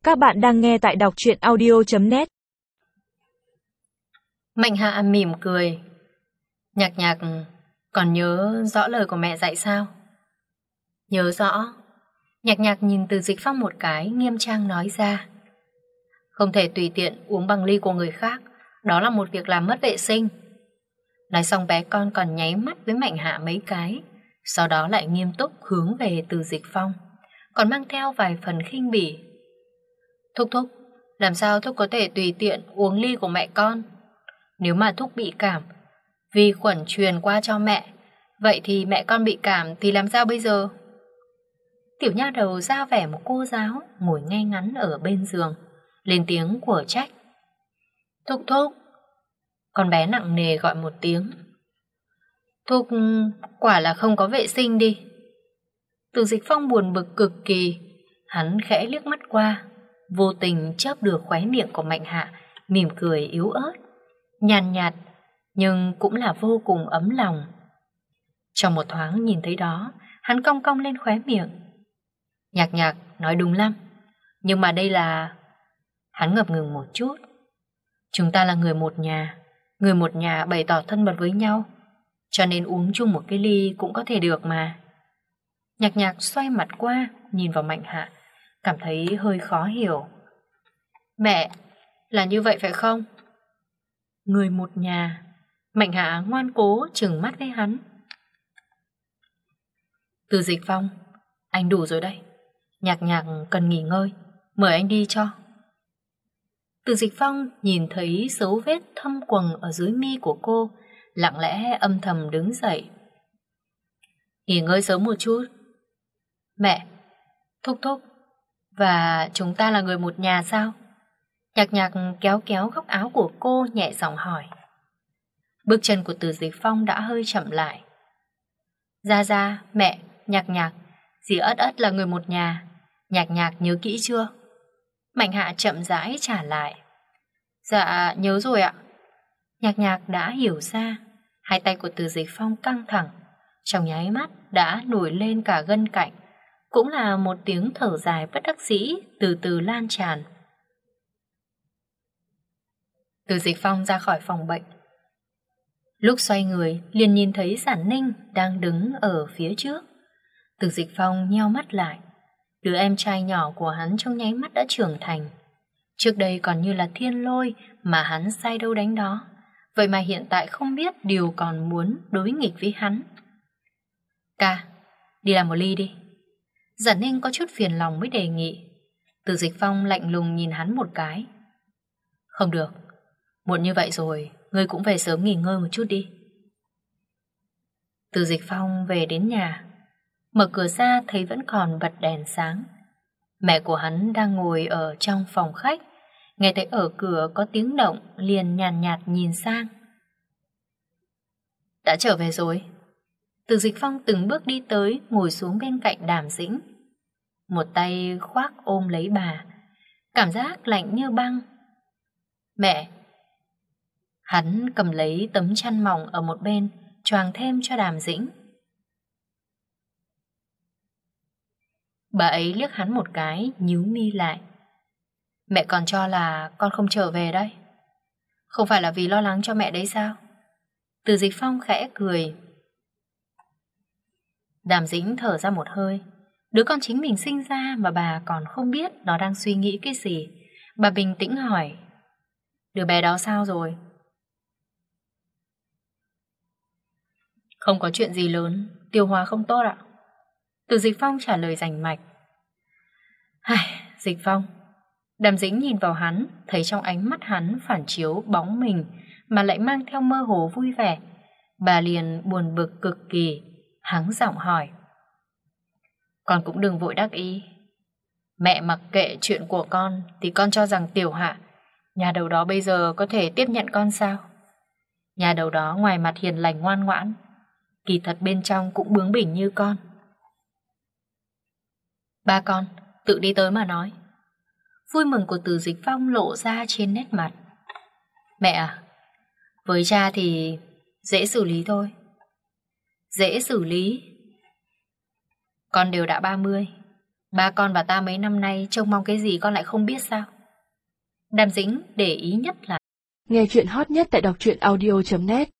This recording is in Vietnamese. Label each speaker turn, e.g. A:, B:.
A: Các bạn đang nghe tại đọc truyện audio.net.
B: Mạnh Hạ mỉm cười. Nhạc Nhạc còn nhớ rõ lời của mẹ dạy sao? Nhớ rõ. Nhạc Nhạc nhìn Từ Dịch Phong một cái, nghiêm trang nói ra. Không thể tùy tiện uống bằng ly của người khác, đó là một việc làm mất vệ sinh. Nói xong bé con còn nháy mắt với Mạnh Hạ mấy cái, sau đó lại nghiêm túc hướng về Từ Dịch Phong, còn mang theo vài phần khinh bỉ. Thúc thúc, làm sao thúc có thể tùy tiện uống ly của mẹ con? Nếu mà thúc bị cảm, vi khuẩn truyền qua cho mẹ, vậy thì mẹ con bị cảm thì làm sao bây giờ? Tiểu nha đầu ra vẻ một cô giáo ngồi ngay ngắn ở bên giường, lên tiếng của trách. Thúc thúc. Con bé nặng nề gọi một tiếng. Thúc quả là không có vệ sinh đi. Từ Dịch Phong buồn bực cực kỳ, hắn khẽ liếc mắt qua, vô tình chớp được khóe miệng của Mạnh Hạ, mỉm cười yếu ớt, nhàn nhạt, nhưng cũng là vô cùng ấm lòng. Trong một thoáng nhìn thấy đó, hắn cong cong lên khóe miệng. Nhạc Nhạc nói đúng lắm, nhưng mà đây là... Hắn ngập ngừng một chút. Chúng ta là người một nhà bày tỏ thân mật với nhau, cho nên uống chung một cái ly cũng có thể được mà. Nhạc Nhạc xoay mặt qua, nhìn vào Mạnh Hạ, cảm thấy hơi khó hiểu. Mẹ, là như vậy phải không? Người một nhà. Mạnh Hạ ngoan cố trừng mắt với hắn. Từ Dịch Phong, anh đủ rồi đây. Nhạc Nhạc cần nghỉ ngơi, mời anh đi cho. Từ Dịch Phong nhìn thấy dấu vết thâm quầng ở dưới mi của cô, lặng lẽ âm thầm đứng dậy. Nghỉ ngơi sớm một chút. Mẹ, thúc thúc, và chúng ta là người một nhà sao? Nhạc Nhạc kéo kéo góc áo của cô, nhẹ giọng hỏi. Bước chân của Từ Dịch Phong đã hơi chậm lại. Ra, mẹ, Nhạc Nhạc, dì Ất Ất là người một nhà. Nhạc Nhạc nhớ kỹ chưa? Mạnh Hạ chậm rãi trả lại. Dạ, nhớ rồi ạ. Nhạc Nhạc đã hiểu ra. Hai tay của Từ Dịch Phong căng thẳng, trong nháy mắt đã nổi lên cả gân cạnh. Cũng là một tiếng thở dài bất đắc dĩ từ từ lan tràn. Từ Dịch Phong ra khỏi phòng bệnh. Lúc xoay người liền nhìn thấy Giản Ninh đang đứng ở phía trước. Từ Dịch Phong nheo mắt lại. Đứa em trai nhỏ của hắn trong nháy mắt đã trưởng thành. Trước đây còn như là thiên lôi mà hắn sai đâu đánh đó, vậy mà hiện tại không biết điều còn muốn đối nghịch với hắn. Ca, đi làm một ly đi. Giản Ninh có chút phiền lòng mới đề nghị. Từ Dịch Phong lạnh lùng nhìn hắn một cái. Không được, muộn như vậy rồi, ngươi cũng về sớm nghỉ ngơi một chút đi. Từ Dịch Phong về đến nhà, mở cửa ra thấy vẫn còn bật đèn sáng. Mẹ của hắn đang ngồi ở trong phòng khách, nghe thấy ở cửa có tiếng động liền nhàn nhạt nhìn sang. Đã trở về rồi. Từ Dịch Phong từng bước đi tới, ngồi xuống bên cạnh Đàm Dĩnh. Một tay khoác ôm lấy bà, cảm giác lạnh như băng. Mẹ. Hắn cầm lấy tấm chăn mỏng ở một bên, choàng thêm cho Đàm Dĩnh. Bà ấy liếc hắn một cái, nhíu mi lại. Mẹ còn cho là con không trở về đây. Không phải là vì lo lắng cho mẹ đấy sao? Từ Dịch Phong khẽ cười. Đàm Dĩnh thở ra một hơi. Đứa con chính mình sinh ra mà bà còn không biết nó đang suy nghĩ cái gì. Bà bình tĩnh hỏi. Đứa bé đó sao rồi? Không có chuyện gì lớn, tiêu hóa không tốt ạ. Từ Dịch Phong trả lời rành mạch. Dịch Phong. Đàm Dĩnh nhìn vào hắn, thấy trong ánh mắt hắn phản chiếu bóng mình mà lại mang theo mơ hồ vui vẻ. Bà liền buồn bực cực kỳ, hắng giọng hỏi. Con cũng đừng vội đắc ý. Mẹ mặc kệ chuyện của con thì con cho rằng Tiểu Hạ, nhà đầu đó bây giờ có thể tiếp nhận con sao? Nhà đầu đó ngoài mặt hiền lành ngoan ngoãn, kỳ thật bên trong cũng bướng bỉnh như con. Ba con, tự đi tới mà nói. Vui mừng của Từ Dịch Phong lộ ra trên nét mặt. Mẹ à, với cha thì dễ xử lý thôi. Dễ xử lý? Con đều đã 30, Ba con và ta mấy năm nay trông mong cái gì con lại không biết sao? Đàm Dĩnh để ý nhất là
A: Nghe chuyện hot nhất tại đọc truyện audio.net